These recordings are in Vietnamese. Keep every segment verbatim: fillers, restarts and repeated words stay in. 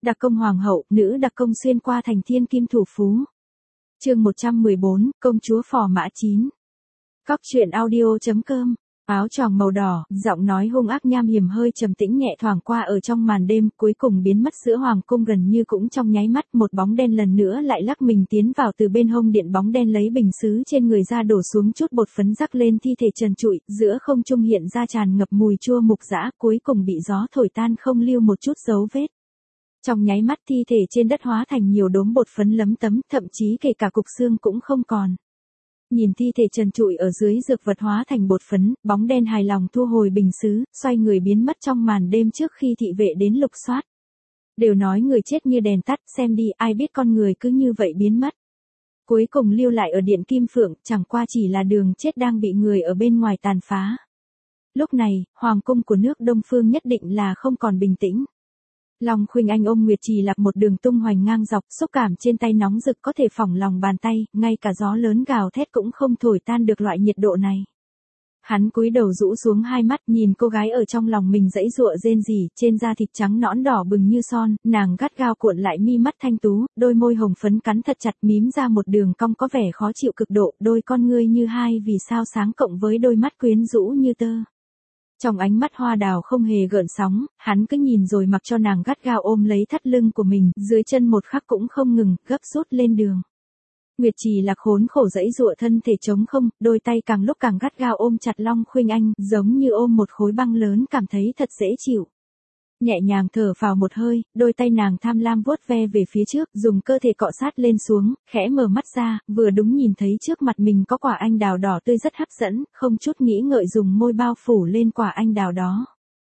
Đặc công hoàng hậu, nữ đặc công xuyên qua thành thiên kim thủ phú. Chương một trăm mười bốn, công chúa phò mã chín. Cóc truyện audio chấm com. Áo choàng màu đỏ, giọng nói hung ác nham hiểm hơi trầm tĩnh nhẹ thoảng qua ở trong màn đêm, cuối cùng biến mất giữa hoàng cung gần như cũng trong nháy mắt, một bóng đen lần nữa lại lắc mình tiến vào từ bên hông điện, bóng đen lấy bình sứ trên người ra đổ xuống chút bột phấn rắc lên thi thể trần trụi, giữa không trung hiện ra tràn ngập mùi chua mục dã, cuối cùng bị gió thổi tan không lưu một chút dấu vết. Trong nháy mắt thi thể trên đất hóa thành nhiều đốm bột phấn lấm tấm, thậm chí kể cả cục xương cũng không còn. Nhìn thi thể trần trụi ở dưới dược vật hóa thành bột phấn, bóng đen hài lòng thu hồi bình sứ, xoay người biến mất trong màn đêm trước khi thị vệ đến lục soát. Đều nói người chết như đèn tắt, xem đi, ai biết con người cứ như vậy biến mất. Cuối cùng lưu lại ở điện Kim Phượng, chẳng qua chỉ là đường chết đang bị người ở bên ngoài tàn phá. Lúc này, hoàng cung của nước Đông Phương nhất định là không còn bình tĩnh. Long Khuynh Anh ôm Nguyệt Trì Lạc một đường tung hoành ngang dọc, xúc cảm trên tay nóng rực có thể phỏng lòng bàn tay, ngay cả gió lớn gào thét cũng không thổi tan được loại nhiệt độ này. Hắn cúi đầu rũ xuống hai mắt, nhìn cô gái ở trong lòng mình giãy giụa rên rỉ, trên da thịt trắng nõn đỏ bừng như son, nàng gắt gao cuộn lại mi mắt thanh tú, đôi môi hồng phấn cắn thật chặt mím ra một đường cong có vẻ khó chịu cực độ, đôi con ngươi như hai vì sao sáng cộng với đôi mắt quyến rũ như tơ. Trong ánh mắt hoa đào không hề gợn sóng, hắn cứ nhìn rồi mặc cho nàng gắt gao ôm lấy thắt lưng của mình, dưới chân một khắc cũng không ngừng, gấp rút lên đường. Nguyệt Trì Lạc khốn khổ giãy giụa thân thể trống không, đôi tay càng lúc càng gắt gao ôm chặt Long Khuynh Anh, giống như ôm một khối băng lớn, cảm thấy thật dễ chịu. Nhẹ nhàng thở phào một hơi, đôi tay nàng tham lam vuốt ve về phía trước, dùng cơ thể cọ sát lên xuống, khẽ mở mắt ra, vừa đúng nhìn thấy trước mặt mình có quả anh đào đỏ tươi rất hấp dẫn, không chút nghĩ ngợi dùng môi bao phủ lên quả anh đào đó.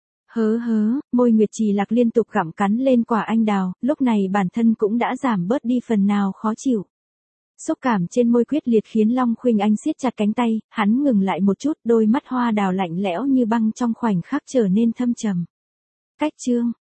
Hớ hớ, môi Nguyệt Trì Lạc liên tục gặm cắn lên quả anh đào, lúc này bản thân cũng đã giảm bớt đi phần nào khó chịu. Xúc cảm trên môi quyết liệt khiến Long Khuynh Anh siết chặt cánh tay, hắn ngừng lại một chút, đôi mắt hoa đào lạnh lẽo như băng trong khoảnh khắc trở nên thâm trầm. Cách chương